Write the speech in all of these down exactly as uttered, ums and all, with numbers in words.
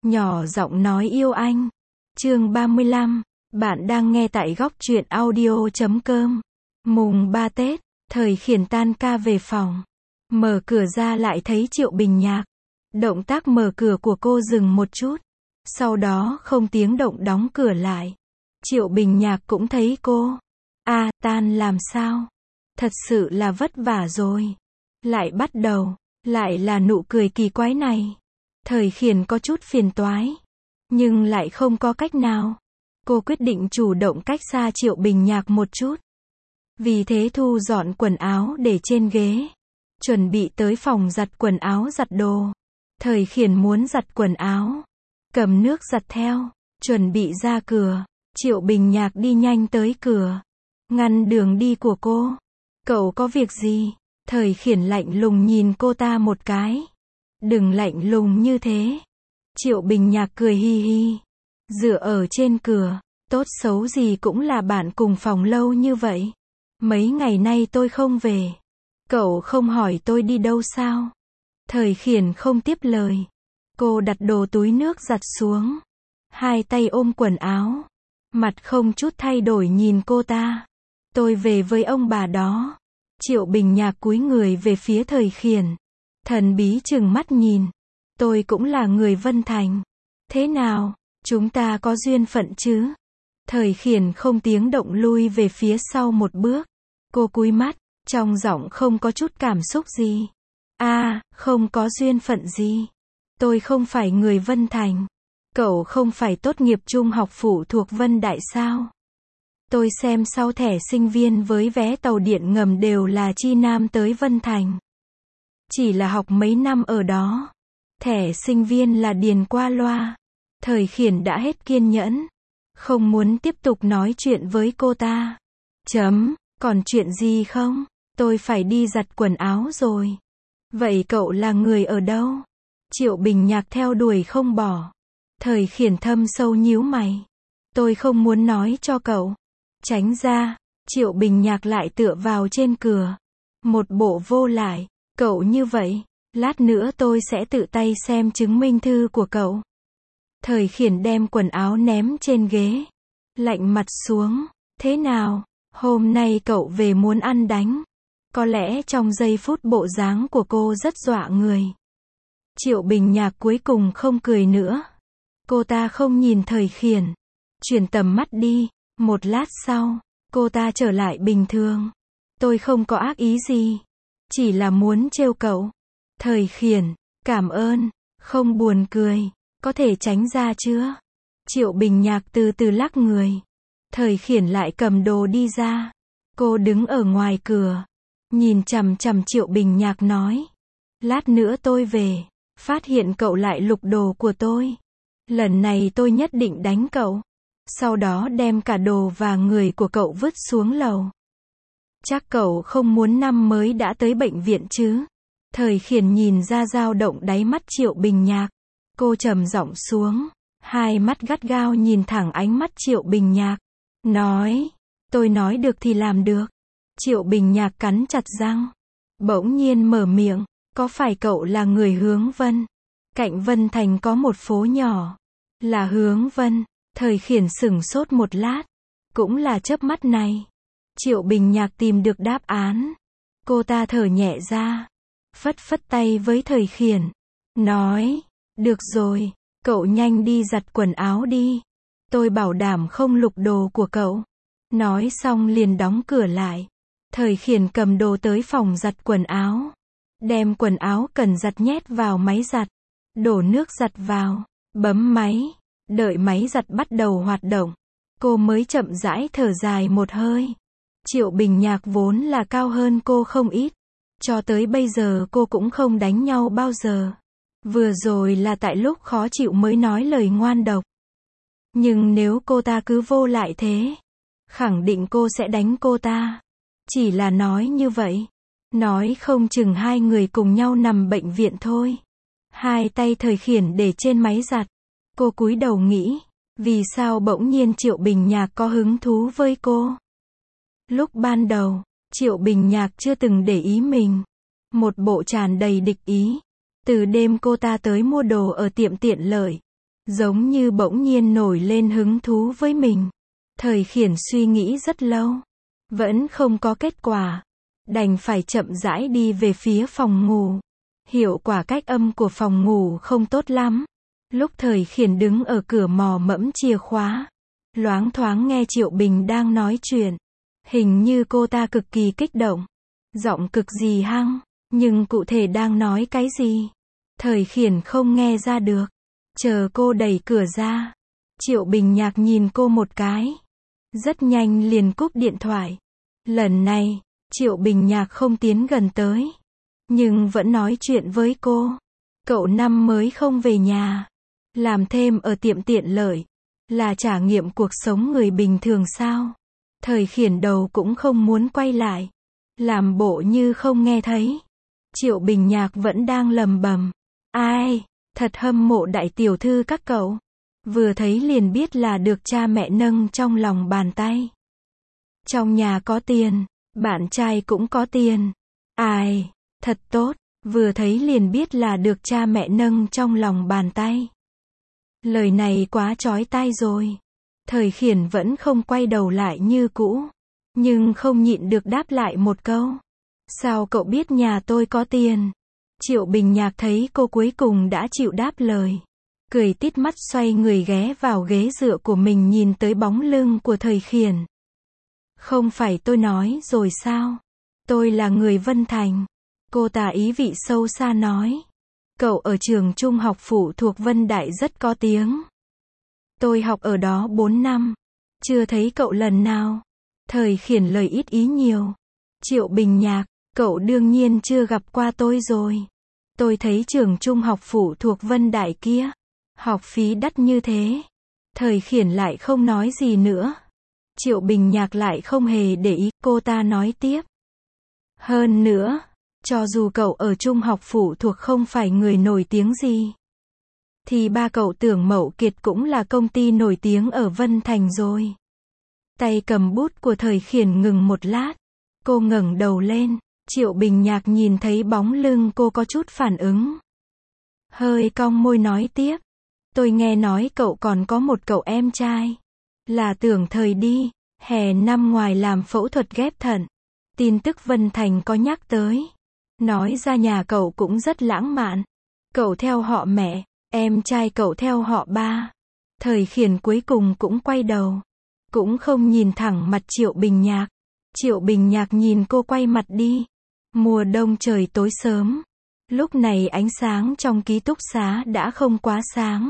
nhỏ giọng nói yêu anh. Chương ba mươi lăm, bạn đang nghe tại góc truyện audio chấm com. Mùng ba Tết, Thời Khiển tan ca về phòng. Mở cửa ra lại thấy Triệu Bình Nhạc. Động tác mở cửa của cô dừng một chút. Sau đó không tiếng động đóng cửa lại. Triệu Bình Nhạc cũng thấy cô. À, tan làm sao? Thật sự là vất vả rồi. Lại bắt đầu, lại là nụ cười kỳ quái này. Thời Khiển có chút phiền toái. Nhưng lại không có cách nào. Cô quyết định chủ động cách xa Triệu Bình Nhạc một chút. Vì thế thu dọn quần áo để trên ghế. Chuẩn bị tới phòng giặt quần áo giặt đồ. Thời Khiển muốn giặt quần áo. Cầm nước giặt theo. Chuẩn bị ra cửa. Triệu Bình Nhạc đi nhanh tới cửa. Ngăn đường đi của cô. Cậu có việc gì? Thời Khiển lạnh lùng nhìn cô ta một cái. Đừng lạnh lùng như thế. Triệu Bình Nhạc cười hi hi. Dựa ở trên cửa. Tốt xấu gì cũng là bạn cùng phòng lâu như vậy. Mấy ngày nay tôi không về. Cậu không hỏi tôi đi đâu sao? Thời Khiển không tiếp lời. Cô đặt đồ túi nước giặt xuống. Hai tay ôm quần áo. Mặt không chút thay đổi nhìn cô ta. Tôi về với ông bà đó. Triệu Bình Nhạc cúi người về phía Thời Khiển. Thần bí trừng mắt nhìn. Tôi cũng là người Vân Thành. Thế nào, chúng ta có duyên phận chứ? Thời Khiển không tiếng động lui về phía sau một bước. Cô cúi mắt, trong giọng không có chút cảm xúc gì. À, không có duyên phận gì. Tôi không phải người Vân Thành. Cậu không phải tốt nghiệp trung học phụ thuộc Vân Đại sao? Tôi xem sau thẻ sinh viên với vé tàu điện ngầm đều là Chi Nam tới Vân Thành. Chỉ là học mấy năm ở đó. Thẻ sinh viên là điền qua loa. Thời Khiển đã hết kiên nhẫn. Không muốn tiếp tục nói chuyện với cô ta. Chấm, còn chuyện gì không? Tôi phải đi giặt quần áo rồi. Vậy cậu là người ở đâu? Triệu Bình Nhạc theo đuổi không bỏ. Thời Khiển thâm sâu nhíu mày. Tôi không muốn nói cho cậu. Tránh ra. Triệu Bình Nhạc lại tựa vào trên cửa. Một bộ vô lại. Cậu như vậy. Lát nữa tôi sẽ tự tay xem chứng minh thư của cậu. Thời Khiển đem quần áo ném trên ghế. Lạnh mặt xuống. Thế nào? Hôm nay cậu về muốn ăn đánh. Có lẽ trong giây phút bộ dáng của cô rất dọa người. Triệu Bình Nhạc cuối cùng không cười nữa. Cô ta không nhìn Thời Khiển. Chuyển tầm mắt đi. Một lát sau, cô ta trở lại bình thường. Tôi không có ác ý gì. Chỉ là muốn trêu cậu. Thời Khiển, cảm ơn. Không buồn cười. Có thể tránh ra chưa? Triệu Bình Nhạc từ từ lắc người. Thời Khiển lại cầm đồ đi ra. Cô đứng ở ngoài cửa. Nhìn chằm chằm Triệu Bình Nhạc nói. Lát nữa tôi về. Phát hiện cậu lại lục đồ của tôi. Lần này tôi nhất định đánh cậu. Sau đó đem cả đồ và người của cậu vứt xuống lầu. Chắc cậu không muốn năm mới đã tới bệnh viện chứ? Thời Khiển nhìn ra dao động đáy mắt Triệu Bình Nhạc. Cô trầm giọng xuống. Hai mắt gắt gao nhìn thẳng ánh mắt Triệu Bình Nhạc. Nói. Tôi nói được thì làm được. Triệu Bình Nhạc cắn chặt răng. Bỗng nhiên mở miệng. Có phải cậu là người Hướng Vân? Cạnh Vân Thành có một phố nhỏ. Là Hướng Vân. Thời Khiển sửng sốt một lát. Cũng là chớp mắt này. Triệu Bình Nhạc tìm được đáp án. Cô ta thở nhẹ ra. Phất phất tay với Thời Khiển. Nói. Được rồi. Cậu nhanh đi giặt quần áo đi. Tôi bảo đảm không lục đồ của cậu. Nói xong liền đóng cửa lại. Thời Khiển cầm đồ tới phòng giặt quần áo. Đem quần áo cần giặt nhét vào máy giặt. Đổ nước giặt vào. Bấm máy. Đợi máy giặt bắt đầu hoạt động. Cô mới chậm rãi thở dài một hơi. Triệu Bình Nhạc vốn là cao hơn cô không ít. Cho tới bây giờ cô cũng không đánh nhau bao giờ. Vừa rồi là tại lúc khó chịu mới nói lời ngoan độc. Nhưng nếu cô ta cứ vô lại thế, khẳng định cô sẽ đánh cô ta. Chỉ là nói như vậy. Nói không chừng hai người cùng nhau nằm bệnh viện thôi. Hai tay Thời Khiển để trên máy giặt. Cô cúi đầu nghĩ. Vì sao bỗng nhiên Triệu Bình Nhạc có hứng thú với cô? Lúc ban đầu, Triệu Bình Nhạc chưa từng để ý mình. Một bộ tràn đầy địch ý. Từ đêm cô ta tới mua đồ ở tiệm tiện lợi. Giống như bỗng nhiên nổi lên hứng thú với mình. Thời Khiển suy nghĩ rất lâu. Vẫn không có kết quả. Đành phải chậm rãi đi về phía phòng ngủ. Hiệu quả cách âm của phòng ngủ không tốt lắm. Lúc Thời Khiển đứng ở cửa mò mẫm chìa khóa. Loáng thoáng nghe Triệu Bình đang nói chuyện. Hình như cô ta cực kỳ kích động. Giọng cực gì hăng. Nhưng cụ thể đang nói cái gì? Thời Khiển không nghe ra được. Chờ cô đẩy cửa ra. Triệu Bình Nhạc nhìn cô một cái. Rất nhanh liền cúp điện thoại. Lần này, Triệu Bình Nhạc không tiến gần tới. Nhưng vẫn nói chuyện với cô. Cậu năm mới không về nhà. Làm thêm ở tiệm tiện lợi. Là trải nghiệm cuộc sống người bình thường sao? Thời Khiển đầu cũng không muốn quay lại. Làm bộ như không nghe thấy. Triệu Bình Nhạc vẫn đang lầm bầm. Ai, thật hâm mộ đại tiểu thư các cậu. Vừa thấy liền biết là được cha mẹ nâng trong lòng bàn tay. Trong nhà có tiền, bạn trai cũng có tiền. Ai, thật tốt, vừa thấy liền biết là được cha mẹ nâng trong lòng bàn tay. Lời này quá chói tai rồi. Thời Khiển vẫn không quay đầu lại như cũ. Nhưng không nhịn được đáp lại một câu. Sao cậu biết nhà tôi có tiền? Triệu Bình Nhạc thấy cô cuối cùng đã chịu đáp lời. Cười tít mắt xoay người ghé vào ghế dựa của mình nhìn tới bóng lưng của Thời Khiển. Không phải tôi nói rồi sao? Tôi là người Vân Thành. Cô ta ý vị sâu xa nói. Cậu ở trường trung học phụ thuộc Vân Đại rất có tiếng. Tôi học ở đó bốn năm. Chưa thấy cậu lần nào. Thời Khiển lời ít ý nhiều. Triệu Bình Nhạc, cậu đương nhiên chưa gặp qua tôi rồi. Tôi thấy trường trung học phụ thuộc Vân Đại kia. Học phí đắt như thế. Thời Khiển lại không nói gì nữa. Triệu Bình Nhạc lại không hề để ý, cô ta nói tiếp. Hơn nữa, cho dù cậu ở trung học phụ thuộc không phải người nổi tiếng gì. Thì ba cậu Tưởng Mậu Kiệt cũng là công ty nổi tiếng ở Vân Thành rồi. Tay cầm bút của Thời Khiển ngừng một lát. Cô ngẩng đầu lên. Triệu Bình Nhạc nhìn thấy bóng lưng cô có chút phản ứng. Hơi cong môi nói tiếp. Tôi nghe nói cậu còn có một cậu em trai. Là Tưởng Thời đi. Hè năm ngoài làm phẫu thuật ghép thận. Tin tức Vân Thành có nhắc tới. Nói ra nhà cậu cũng rất lãng mạn. Cậu theo họ mẹ, em trai cậu theo họ ba. Thời Khiển cuối cùng cũng quay đầu. Cũng không nhìn thẳng mặt Triệu Bình Nhạc. Triệu Bình Nhạc nhìn cô quay mặt đi. Mùa đông trời tối sớm. Lúc này ánh sáng trong ký túc xá đã không quá sáng.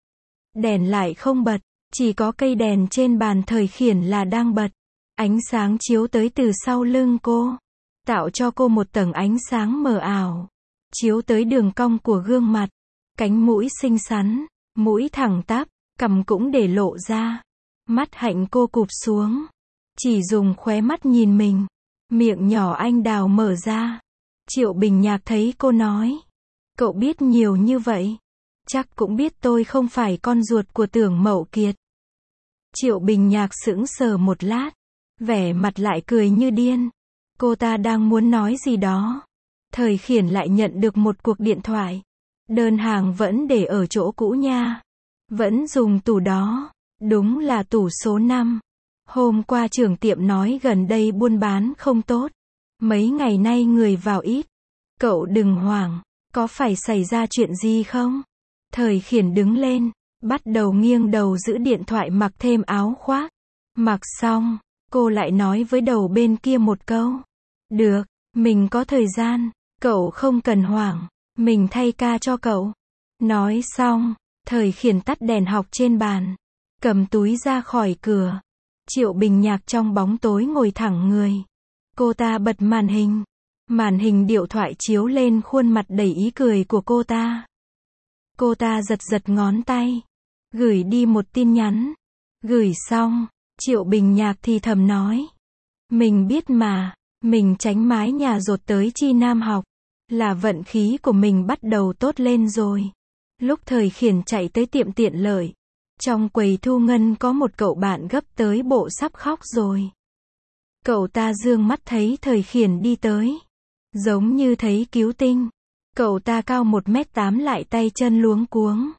Đèn lại không bật. Chỉ có cây đèn trên bàn Thời Khiển là đang bật. Ánh sáng chiếu tới từ sau lưng cô. Tạo cho cô một tầng ánh sáng mờ ảo. Chiếu tới đường cong của gương mặt. Cánh mũi xinh xắn. Mũi thẳng tắp. Cằm cũng để lộ ra. Mắt hạnh cô cụp xuống. Chỉ dùng khóe mắt nhìn mình. Miệng nhỏ anh đào mở ra. Triệu Bình Nhạc thấy cô nói. Cậu biết nhiều như vậy. Chắc cũng biết tôi không phải con ruột của Tưởng Mậu Kiệt. Triệu Bình Nhạc sững sờ một lát. Vẻ mặt lại cười như điên. Cô ta đang muốn nói gì đó. Thời Khiển lại nhận được một cuộc điện thoại. Đơn hàng vẫn để ở chỗ cũ nha. Vẫn dùng tủ đó. Đúng là tủ số năm. Hôm qua trưởng tiệm nói gần đây buôn bán không tốt. Mấy ngày nay người vào ít. Cậu đừng hoảng. Có phải xảy ra chuyện gì không? Thời Khiển đứng lên. Bắt đầu nghiêng đầu giữ điện thoại mặc thêm áo khoác. Mặc xong, cô lại nói với đầu bên kia một câu. Được, mình có thời gian. Cậu không cần hoảng. Mình thay ca cho cậu. Nói xong, Thời Khiển tắt đèn học trên bàn. Cầm túi ra khỏi cửa. Triệu Bình Nhạc trong bóng tối ngồi thẳng người. Cô ta bật màn hình. Màn hình điện thoại chiếu lên khuôn mặt đầy ý cười của cô ta. Cô ta giật giật ngón tay. Gửi đi một tin nhắn. Gửi xong, Triệu Bình Nhạc thì thầm nói. Mình biết mà, mình tránh mái nhà dột tới Chi Nam học. Là vận khí của mình bắt đầu tốt lên rồi. Lúc Thời Khiển chạy tới tiệm tiện lợi. Trong quầy thu ngân có một cậu bạn gấp tới bộ sắp khóc rồi. Cậu ta dương mắt thấy Thời Khiển đi tới. Giống như thấy cứu tinh. Cậu ta cao một mét tám lại tay chân luống cuống.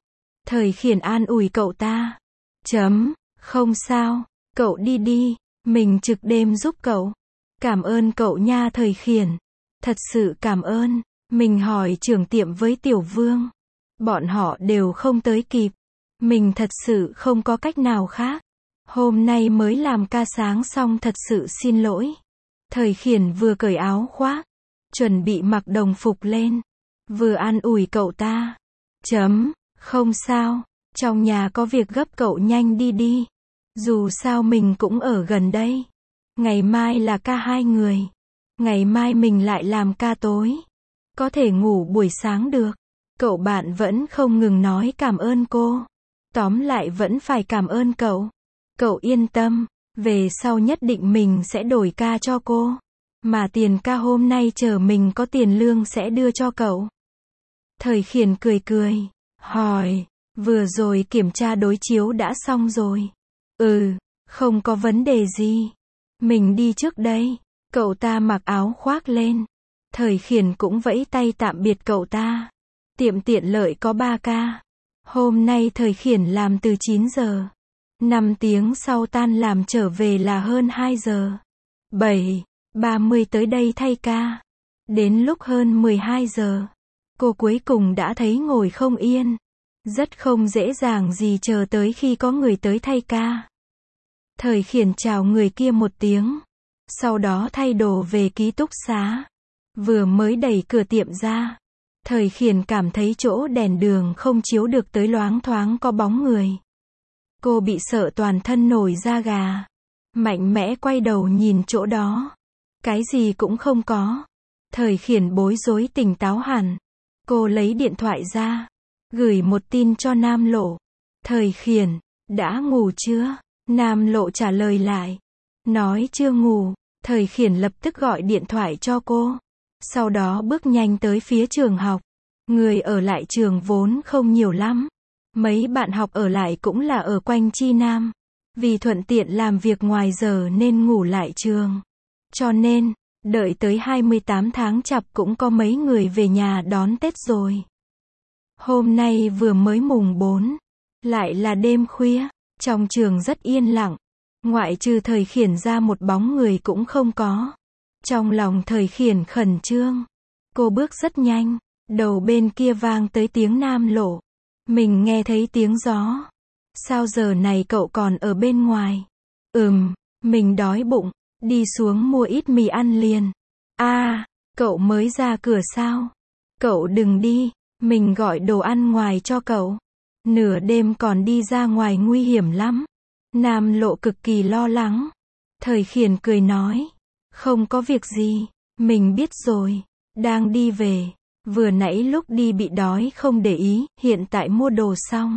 Thời Khiển an ủi cậu ta. Chấm, không sao, cậu đi đi, mình trực đêm giúp cậu. Cảm ơn cậu nha Thời Khiển. Thật sự cảm ơn. Mình hỏi trưởng tiệm với Tiểu Vương. Bọn họ đều không tới kịp. Mình thật sự không có cách nào khác. Hôm nay mới làm ca sáng xong, thật sự xin lỗi. Thời Khiển vừa cởi áo khoác, chuẩn bị mặc đồng phục lên, vừa an ủi cậu ta. Chấm, không sao, trong nhà có việc gấp, cậu nhanh đi đi. Dù sao mình cũng ở gần đây. Ngày mai là ca hai người. Ngày mai mình lại làm ca tối. Có thể ngủ buổi sáng được. Cậu bạn vẫn không ngừng nói cảm ơn cô. Tóm lại vẫn phải cảm ơn cậu. Cậu yên tâm, về sau nhất định mình sẽ đổi ca cho cô. Mà tiền ca hôm nay chờ mình có tiền lương sẽ đưa cho cậu. Thời Khiển cười cười, hỏi, vừa rồi kiểm tra đối chiếu đã xong rồi. Ừ, không có vấn đề gì. Mình đi trước đây. Cậu ta mặc áo khoác lên. Thời Khiển cũng vẫy tay tạm biệt cậu ta. Tiệm tiện lợi có ba ca. Hôm nay Thời Khiển làm từ chín giờ. năm tiếng sau tan làm trở về là hơn hai giờ. bảy ba mươi tới đây thay ca. Đến lúc hơn mười hai giờ, cô cuối cùng đã thấy ngồi không yên. Rất không dễ dàng gì chờ tới khi có người tới thay ca. Thời Khiển chào người kia một tiếng. Sau đó thay đồ về ký túc xá. Vừa mới đẩy cửa tiệm ra, Thời Khiển cảm thấy chỗ đèn đường không chiếu được tới, loáng thoáng có bóng người. Cô bị sợ toàn thân nổi da gà. Mạnh mẽ quay đầu nhìn chỗ đó. Cái gì cũng không có. Thời Khiển bối rối tỉnh táo hẳn. Cô lấy điện thoại ra, gửi một tin cho Nam Lộ. Thời Khiển, đã ngủ chưa? Nam Lộ trả lời lại. Nói chưa ngủ. Thời Khiển lập tức gọi điện thoại cho cô. Sau đó bước nhanh tới phía trường học. Người ở lại trường vốn không nhiều lắm. Mấy bạn học ở lại cũng là ở quanh Chi Nam. Vì thuận tiện làm việc ngoài giờ nên ngủ lại trường. Cho nên, đợi tới hai mươi tám tháng Chạp cũng có mấy người về nhà đón Tết rồi. Hôm nay vừa mới mùng bốn. Lại là đêm khuya. Trong trường rất yên lặng. Ngoại trừ Thời Khiển ra một bóng người cũng không có. Trong lòng Thời Khiển khẩn trương. Cô bước rất nhanh. Đầu bên kia vang tới tiếng Nam Lộ. Mình nghe thấy tiếng gió. Sao giờ này cậu còn ở bên ngoài? Ừm, mình đói bụng. Đi xuống mua ít mì ăn liền. À, cậu mới ra cửa sao? Cậu đừng đi. Mình gọi đồ ăn ngoài cho cậu. Nửa đêm còn đi ra ngoài nguy hiểm lắm. Nam Lộ cực kỳ lo lắng. Thời Khiển cười nói. Không có việc gì. Mình biết rồi. Đang đi về. Vừa nãy lúc đi bị đói không để ý. Hiện tại mua đồ xong.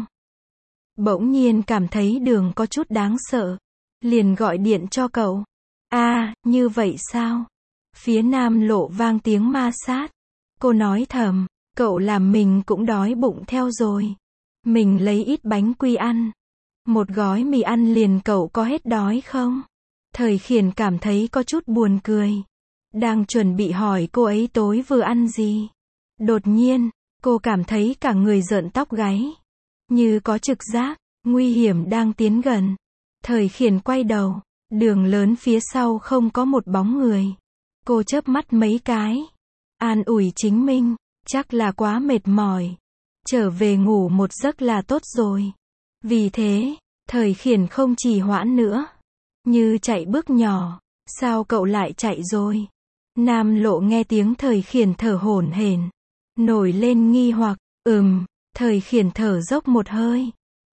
Bỗng nhiên cảm thấy đường có chút đáng sợ. Liền gọi điện cho cậu. À, như vậy sao? Phía Nam Lộ vang tiếng ma sát. Cô nói thầm. Cậu làm mình cũng đói bụng theo rồi. Mình lấy ít bánh quy ăn. Một gói mì ăn liền, cậu có hết đói không? Thời Khiển cảm thấy có chút buồn cười. Đang chuẩn bị hỏi cô ấy tối vừa ăn gì. Đột nhiên, cô cảm thấy cả người rợn tóc gáy. Như có trực giác, nguy hiểm đang tiến gần. Thời Khiển quay đầu. Đường lớn phía sau không có một bóng người. Cô chớp mắt mấy cái. An ủi chính mình. Chắc là quá mệt mỏi. Trở về ngủ một giấc là tốt rồi. Vì thế, Thời Khiển không trì hoãn nữa. Như chạy bước nhỏ. Sao cậu lại chạy rồi? Nam Lộ nghe tiếng Thời Khiển thở hổn hển. Nổi lên nghi hoặc. Ừm. Thời Khiển thở dốc một hơi.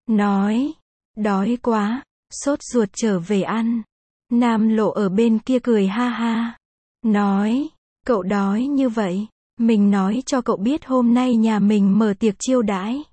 Nói. Đói quá. Sốt ruột trở về ăn. Nam Lộ ở bên kia cười ha ha. Nói. Cậu đói như vậy. Mình nói cho cậu biết hôm nay nhà mình mở tiệc chiêu đãi.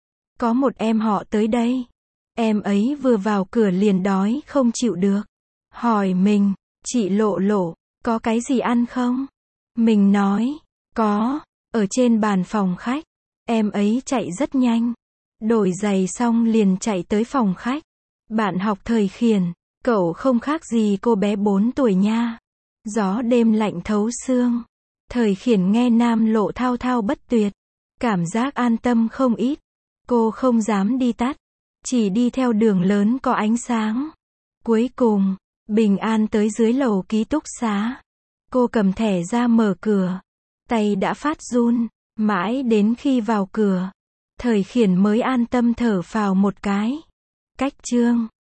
Có một em họ tới đây. Em ấy vừa vào cửa liền đói không chịu được. Hỏi mình. Chị Lộ Lộ, có cái gì ăn không? Mình nói. Có. Ở trên bàn phòng khách. Em ấy chạy rất nhanh. Đổi giày xong liền chạy tới phòng khách. Bạn học Thời Khiển. Cậu không khác gì cô bé bốn tuổi nha. Gió đêm lạnh thấu xương. Thời Khiển nghe Nam Lộ thao thao bất tuyệt. Cảm giác an tâm không ít. Cô không dám đi tắt, chỉ đi theo đường lớn có ánh sáng. Cuối cùng, bình an tới dưới lầu ký túc xá. Cô cầm thẻ ra mở cửa. Tay đã phát run, mãi đến khi vào cửa, Thời Khiển mới an tâm thở phào một cái. Cách chương